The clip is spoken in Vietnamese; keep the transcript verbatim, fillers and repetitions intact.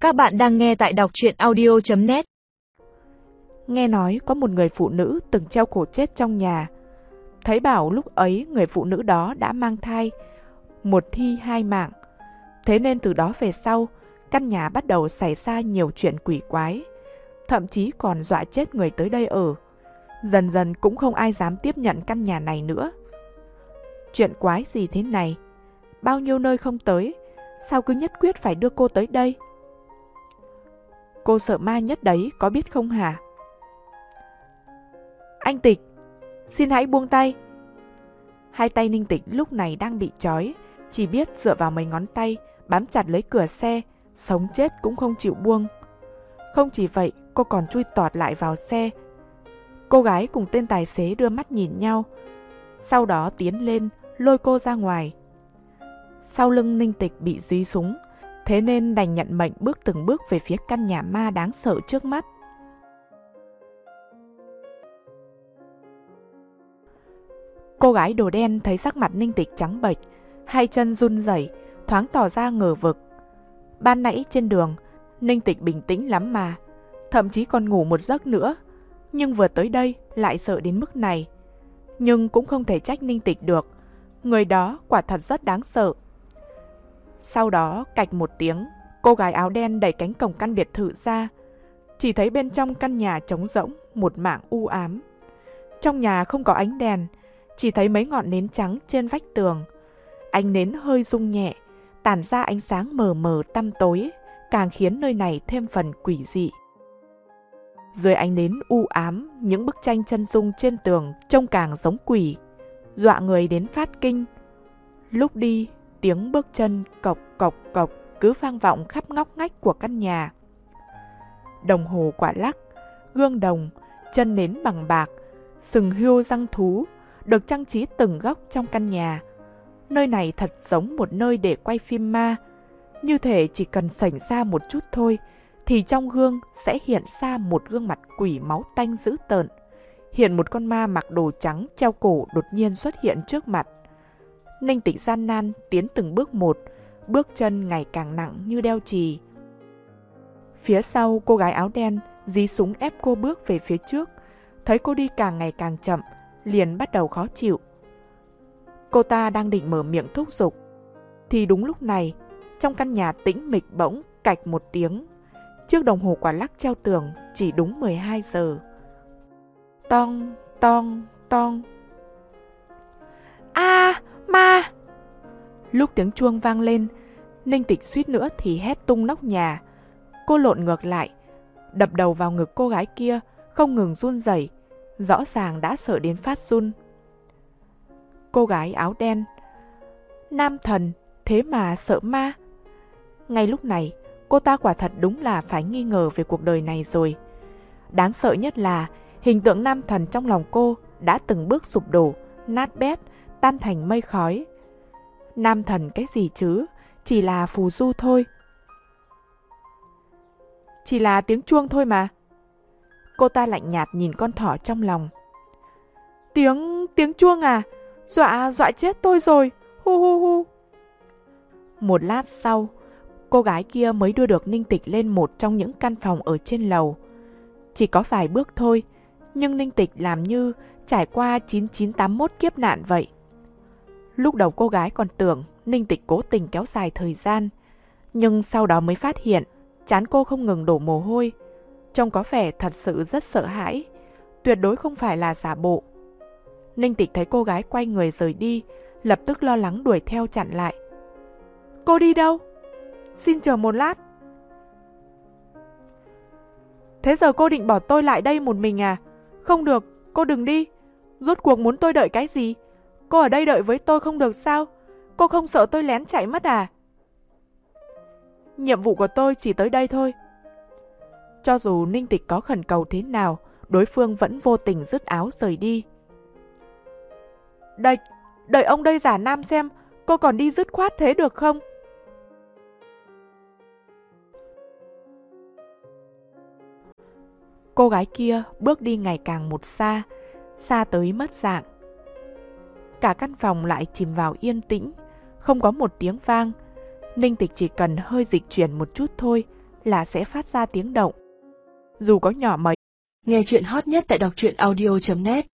Các bạn đang nghe tại đọc truyện audio chấm net. Nghe nói có một người phụ nữ từng treo cổ chết trong nhà. Thấy bảo lúc ấy người phụ nữ đó đã mang thai, một thi hai mạng. Thế nên từ đó về sau, căn nhà bắt đầu xảy ra nhiều chuyện quỷ quái. Thậm chí còn dọa chết người tới đây ở. Dần dần cũng không ai dám tiếp nhận căn nhà này nữa. Chuyện quái gì thế này? Bao nhiêu nơi không tới, sao cứ nhất quyết phải đưa cô tới đây? Cô sợ ma nhất đấy, có biết không hả? Anh Tịch, xin hãy buông tay. Hai tay Ninh Tịch lúc này đang bị trói, chỉ biết dựa vào mấy ngón tay, bám chặt lấy cửa xe, sống chết cũng không chịu buông. Không chỉ vậy, cô còn chui tọt lại vào xe. Cô gái cùng tên tài xế đưa mắt nhìn nhau, sau đó tiến lên, lôi cô ra ngoài. Sau lưng Ninh Tịch bị dí súng, thế nên đành nhận mệnh bước từng bước về phía căn nhà ma đáng sợ trước mắt. Cô gái đồ đen thấy sắc mặt Ninh Tịch trắng bệch, hai chân run rẩy, thoáng tỏ ra ngờ vực. Ban nãy trên đường, Ninh Tịch bình tĩnh lắm mà, thậm chí còn ngủ một giấc nữa, nhưng vừa tới đây lại sợ đến mức này. Nhưng cũng không thể trách Ninh Tịch được, người đó quả thật rất đáng sợ. Sau đó, cạch một tiếng, cô gái áo đen đẩy cánh cổng căn biệt thự ra. Chỉ thấy bên trong căn nhà trống rỗng, một mảng u ám. Trong nhà không có ánh đèn, chỉ thấy mấy ngọn nến trắng trên vách tường. Ánh nến hơi rung nhẹ, tản ra ánh sáng mờ mờ tăm tối, càng khiến nơi này thêm phần quỷ dị. Dưới ánh nến u ám, những bức tranh chân dung trên tường trông càng giống quỷ, dọa người đến phát kinh. Lúc đi, tiếng bước chân cộc cộc cộc cứ vang vọng khắp ngóc ngách của căn nhà. Đồng hồ quả lắc, gương đồng, chân nến bằng bạc, sừng hươu răng thú được trang trí từng góc trong căn nhà. Nơi này thật giống một nơi để quay phim ma. Như thể chỉ cần xảy ra một chút thôi thì trong gương sẽ hiện ra một gương mặt quỷ máu tanh dữ tợn. Hiện một con ma mặc đồ trắng treo cổ đột nhiên xuất hiện trước mặt. Ninh Tịch gian nan tiến từng bước một, bước chân ngày càng nặng như đeo chì. Phía sau cô gái áo đen dí súng ép cô bước về phía trước. Thấy cô đi càng ngày càng chậm, liền bắt đầu khó chịu. Cô ta đang định mở miệng thúc giục, thì đúng lúc này, trong căn nhà tĩnh mịch bỗng cạch một tiếng. Chiếc đồng hồ quả lắc treo tường chỉ đúng mười hai giờ. Tong, tong, tong. A, ma! Lúc tiếng chuông vang lên, Ninh Tịch suýt nữa thì hét tung nóc nhà. Cô lộn ngược lại, đập đầu vào ngực cô gái kia, không ngừng run rẩy, rõ ràng đã sợ đến phát run. Cô gái áo đen, nam thần, thế mà sợ ma. Ngay lúc này, cô ta quả thật đúng là phải nghi ngờ về cuộc đời này rồi. Đáng sợ nhất là hình tượng nam thần trong lòng cô đã từng bước sụp đổ, nát bét, tan thành mây khói. Nam thần cái gì chứ, chỉ là phù du thôi. Chỉ là tiếng chuông thôi mà. Cô ta lạnh nhạt nhìn con thỏ trong lòng. Tiếng, tiếng chuông à? Dọa, dọa chết tôi rồi. Hu hu hu. Một lát sau, cô gái kia mới đưa được Ninh Tịch lên một trong những căn phòng ở trên lầu. Chỉ có vài bước thôi, nhưng Ninh Tịch làm như trải qua chín chín tám mốt kiếp nạn vậy. Lúc đầu cô gái còn tưởng Ninh Tịch cố tình kéo dài thời gian, nhưng sau đó mới phát hiện trán cô không ngừng đổ mồ hôi, trông có vẻ thật sự rất sợ hãi, tuyệt đối không phải là giả bộ. Ninh Tịch thấy cô gái quay người rời đi, lập tức lo lắng đuổi theo chặn lại. Cô đi đâu? Xin chờ một lát. Thế giờ cô định bỏ tôi lại đây một mình à? Không được, cô đừng đi. Rốt cuộc muốn tôi đợi cái gì? Cô ở đây đợi với tôi không được sao? Cô không sợ tôi lén chạy mất à? Nhiệm vụ của tôi chỉ tới đây thôi. Cho dù Ninh Tịch có khẩn cầu thế nào, đối phương vẫn vô tình dứt áo rời đi. Đợi, đợi ông đây giả nam xem, cô còn đi dứt khoát thế được không? Cô gái kia bước đi ngày càng một xa, xa tới mất dạng. Cả căn phòng lại chìm vào yên tĩnh, không có một tiếng vang. Ninh Tịch chỉ cần hơi dịch chuyển một chút thôi là sẽ phát ra tiếng động. Dù có nhỏ mấy. Nghe chuyện hot nhất tại đọc truyện audio chấm net